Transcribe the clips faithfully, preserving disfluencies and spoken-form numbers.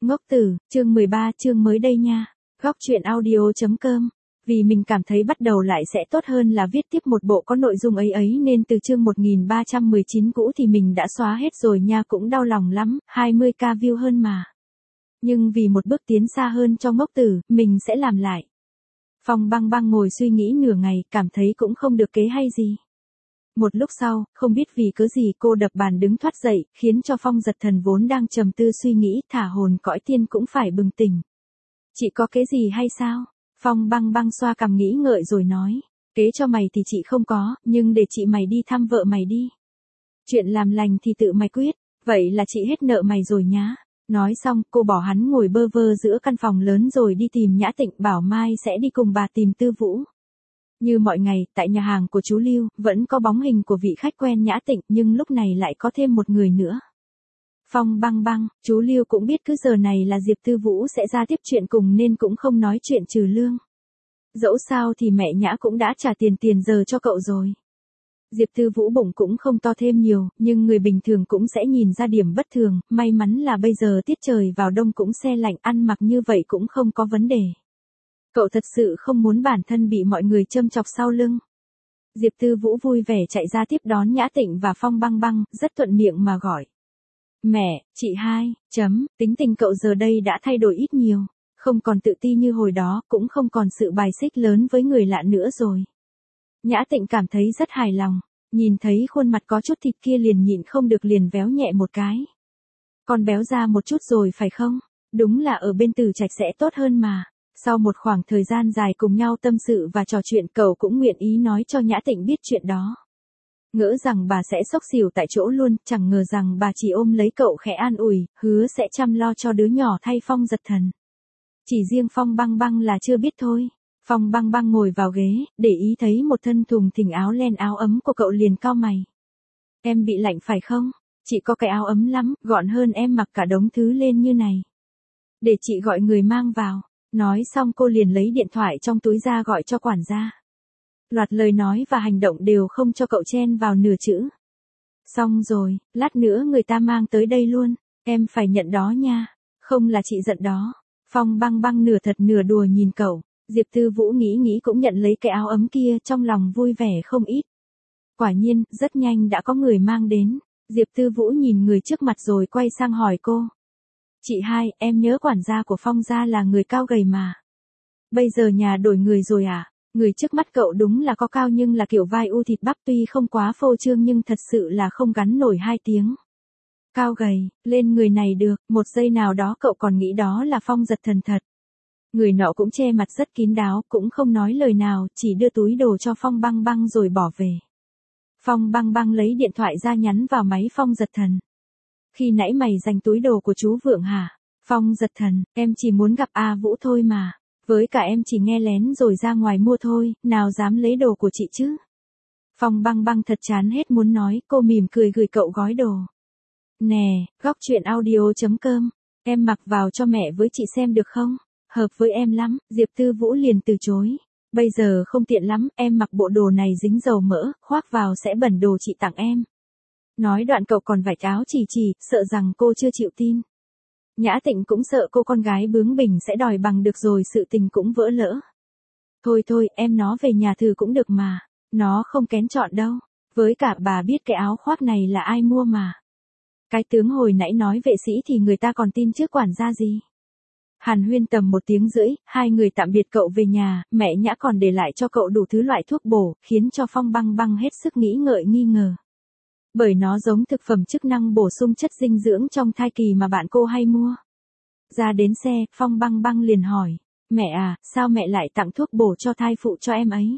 Ngốc tử, chương mười ba, chương mới đây nha. Góc truyện audio.com. Vì mình cảm thấy bắt đầu lại sẽ tốt hơn là viết tiếp một bộ có nội dung ấy ấy nên từ chương một nghìn ba trăm mười chín cũ thì mình đã xóa hết rồi nha, cũng đau lòng lắm, hai mươi k view hơn mà. Nhưng vì một bước tiến xa hơn cho ngốc tử, mình sẽ làm lại. Phong băng băng ngồi suy nghĩ nửa ngày, cảm thấy cũng không được kế hay gì. Một lúc sau, không biết vì cớ gì cô đập bàn đứng thoát dậy, khiến cho Phong Giật Thần vốn đang trầm tư suy nghĩ, thả hồn cõi tiên cũng phải bừng tỉnh. Chị có kế gì hay sao? Phong băng băng xoa cằm nghĩ ngợi rồi nói. Kế cho mày thì chị không có, nhưng để chị mày đi thăm vợ mày đi. Chuyện làm lành thì tự mày quyết, vậy là chị hết nợ mày rồi nhá. Nói xong, cô bỏ hắn ngồi bơ vơ giữa căn phòng lớn rồi đi tìm Nhã Tịnh, bảo mai sẽ đi cùng bà tìm Tư Vũ. Như mọi ngày, tại nhà hàng của chú Lưu, vẫn có bóng hình của vị khách quen Nhã Tịnh, nhưng lúc này lại có thêm một người nữa. Phong băng băng, chú Lưu cũng biết cứ giờ này là Diệp Tư Vũ sẽ ra tiếp chuyện cùng nên cũng không nói chuyện trừ lương. Dẫu sao thì mẹ Nhã cũng đã trả tiền tiền giờ cho cậu rồi. Diệp Tư Vũ bụng cũng không to thêm nhiều, nhưng người bình thường cũng sẽ nhìn ra điểm bất thường, may mắn là bây giờ tiết trời vào đông cũng se lạnh, ăn mặc như vậy cũng không có vấn đề. Cậu thật sự không muốn bản thân bị mọi người châm chọc sau lưng. Diệp Tư Vũ vui vẻ chạy ra tiếp đón Nhã Tịnh và Phong băng băng, rất thuận miệng mà gọi. Mẹ, chị hai, chấm, tính tình cậu giờ đây đã thay đổi ít nhiều, không còn tự ti như hồi đó, cũng không còn sự bài xích lớn với người lạ nữa rồi. Nhã Tịnh cảm thấy rất hài lòng, nhìn thấy khuôn mặt có chút thịt kia liền nhịn không được liền véo nhẹ một cái. Con béo ra một chút rồi phải không? Đúng là ở bên Từ Trạch sẽ tốt hơn mà. Sau một khoảng thời gian dài cùng nhau tâm sự và trò chuyện, cậu cũng nguyện ý nói cho Nhã Tịnh biết chuyện đó. Ngỡ rằng bà sẽ xốc xỉu tại chỗ luôn, chẳng ngờ rằng bà chỉ ôm lấy cậu khẽ an ủi, hứa sẽ chăm lo cho đứa nhỏ thay Phong Giật Thần. Chỉ riêng Phong băng băng là chưa biết thôi. Phong băng băng ngồi vào ghế, để ý thấy một thân thùng thình áo len áo ấm của cậu liền cau mày. Em bị lạnh phải không? Chị có cái áo ấm lắm, gọn hơn em mặc cả đống thứ lên như này. Để chị gọi người mang vào. Nói xong cô liền lấy điện thoại trong túi ra gọi cho quản gia. Loạt lời nói và hành động đều không cho cậu chen vào nửa chữ. Xong rồi, lát nữa người ta mang tới đây luôn, em phải nhận đó nha, không là chị giận đó. Phong băng băng nửa thật nửa đùa nhìn cậu, Diệp Tư Vũ nghĩ nghĩ cũng nhận lấy cái áo ấm kia, trong lòng vui vẻ không ít. Quả nhiên, rất nhanh đã có người mang đến, Diệp Tư Vũ nhìn người trước mặt rồi quay sang hỏi cô. Chị hai, em nhớ quản gia của Phong gia là người cao gầy mà. Bây giờ nhà đổi người rồi à? Người trước mắt cậu đúng là có cao nhưng là kiểu vai u thịt bắp, tuy không quá phô trương nhưng thật sự là không gắn nổi hai tiếng. Cao gầy, lên người này được, một giây nào đó cậu còn nghĩ đó là Phong Giật Thần thật. Người nọ cũng che mặt rất kín đáo, cũng không nói lời nào, chỉ đưa túi đồ cho Phong băng băng rồi bỏ về. Phong băng băng lấy điện thoại ra nhắn vào máy Phong Giật Thần. Khi nãy mày giành túi đồ của chú Vượng hả? Phong Giật Thần, em chỉ muốn gặp A Vũ thôi mà. Với cả em chỉ nghe lén rồi ra ngoài mua thôi, nào dám lấy đồ của chị chứ? Phong băng băng thật chán hết muốn nói, cô mỉm cười gửi cậu gói đồ. Nè, góc truyện audio.com, em mặc vào cho mẹ với chị xem được không? Hợp với em lắm, Diệp Tư Vũ liền từ chối. Bây giờ không tiện lắm, em mặc bộ đồ này dính dầu mỡ, khoác vào sẽ bẩn đồ chị tặng em. Nói đoạn cậu còn vạch áo chỉ chỉ, sợ rằng cô chưa chịu tin. Nhã Tịnh cũng sợ cô con gái bướng bỉnh sẽ đòi bằng được rồi sự tình cũng vỡ lỡ. Thôi thôi, em nó về nhà thử cũng được mà, nó không kén chọn đâu. Với cả bà biết cái áo khoác này là ai mua mà. Cái tướng hồi nãy nói vệ sĩ thì người ta còn tin chứ quản gia gì. Hàn huyên tầm một tiếng rưỡi, hai người tạm biệt cậu về nhà, mẹ Nhã còn để lại cho cậu đủ thứ loại thuốc bổ, khiến cho Phong băng băng hết sức nghĩ ngợi nghi ngờ. Bởi nó giống thực phẩm chức năng bổ sung chất dinh dưỡng trong thai kỳ mà bạn cô hay mua. Ra đến xe, Phong băng băng liền hỏi, mẹ à, sao mẹ lại tặng thuốc bổ cho thai phụ cho em ấy?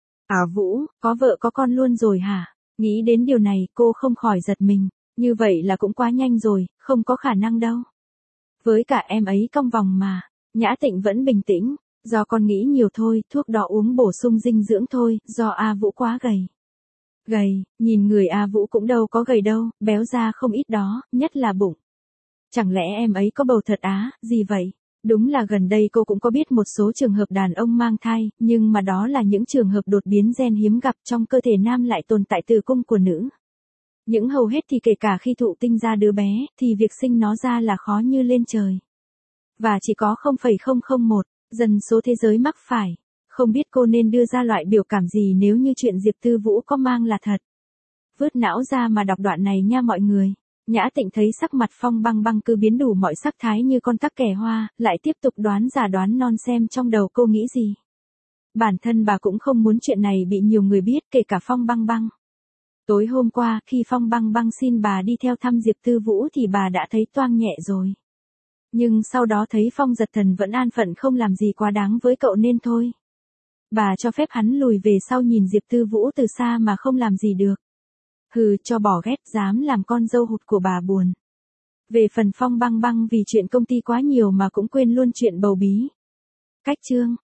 À Vũ, có vợ có con luôn rồi hả? Nghĩ đến điều này, cô không khỏi giật mình, như vậy là cũng quá nhanh rồi, không có khả năng đâu. Với cả em ấy cong vòng mà. Nhã Tịnh vẫn bình tĩnh, do con nghĩ nhiều thôi, thuốc đó uống bổ sung dinh dưỡng thôi, do A Vũ quá gầy. Gầy, nhìn người A Vũ cũng đâu có gầy đâu, béo ra không ít đó, nhất là bụng. Chẳng lẽ em ấy có bầu thật á, gì vậy? Đúng là gần đây cô cũng có biết một số trường hợp đàn ông mang thai, nhưng mà đó là những trường hợp đột biến gen hiếm gặp, trong cơ thể nam lại tồn tại tử cung của nữ. Những hầu hết thì kể cả khi thụ tinh ra đứa bé, thì việc sinh nó ra là khó như lên trời. Và chỉ có không phẩy không không một dân số thế giới mắc phải. Không biết cô nên đưa ra loại biểu cảm gì nếu như chuyện Diệp Tư Vũ có mang là thật. Vứt não ra mà đọc đoạn này nha mọi người. Nhã Tịnh thấy sắc mặt Phong Băng Băng cứ biến đủ mọi sắc thái như con tắc kè hoa, lại tiếp tục đoán giả đoán non xem trong đầu cô nghĩ gì. Bản thân bà cũng không muốn chuyện này bị nhiều người biết, kể cả Phong Băng Băng. Tối hôm qua, khi Phong Băng Băng xin bà đi theo thăm Diệp Tư Vũ thì bà đã thấy toang nhẹ rồi. Nhưng sau đó thấy Phong Giật Thần vẫn an phận không làm gì quá đáng với cậu nên thôi. Bà cho phép hắn lùi về sau nhìn Diệp Tư Vũ từ xa mà không làm gì được. Hừ, cho bỏ ghét, dám làm con dâu hụt của bà buồn. Về phần Phong Băng Băng vì chuyện công ty quá nhiều mà cũng quên luôn chuyện bầu bí. Cách chương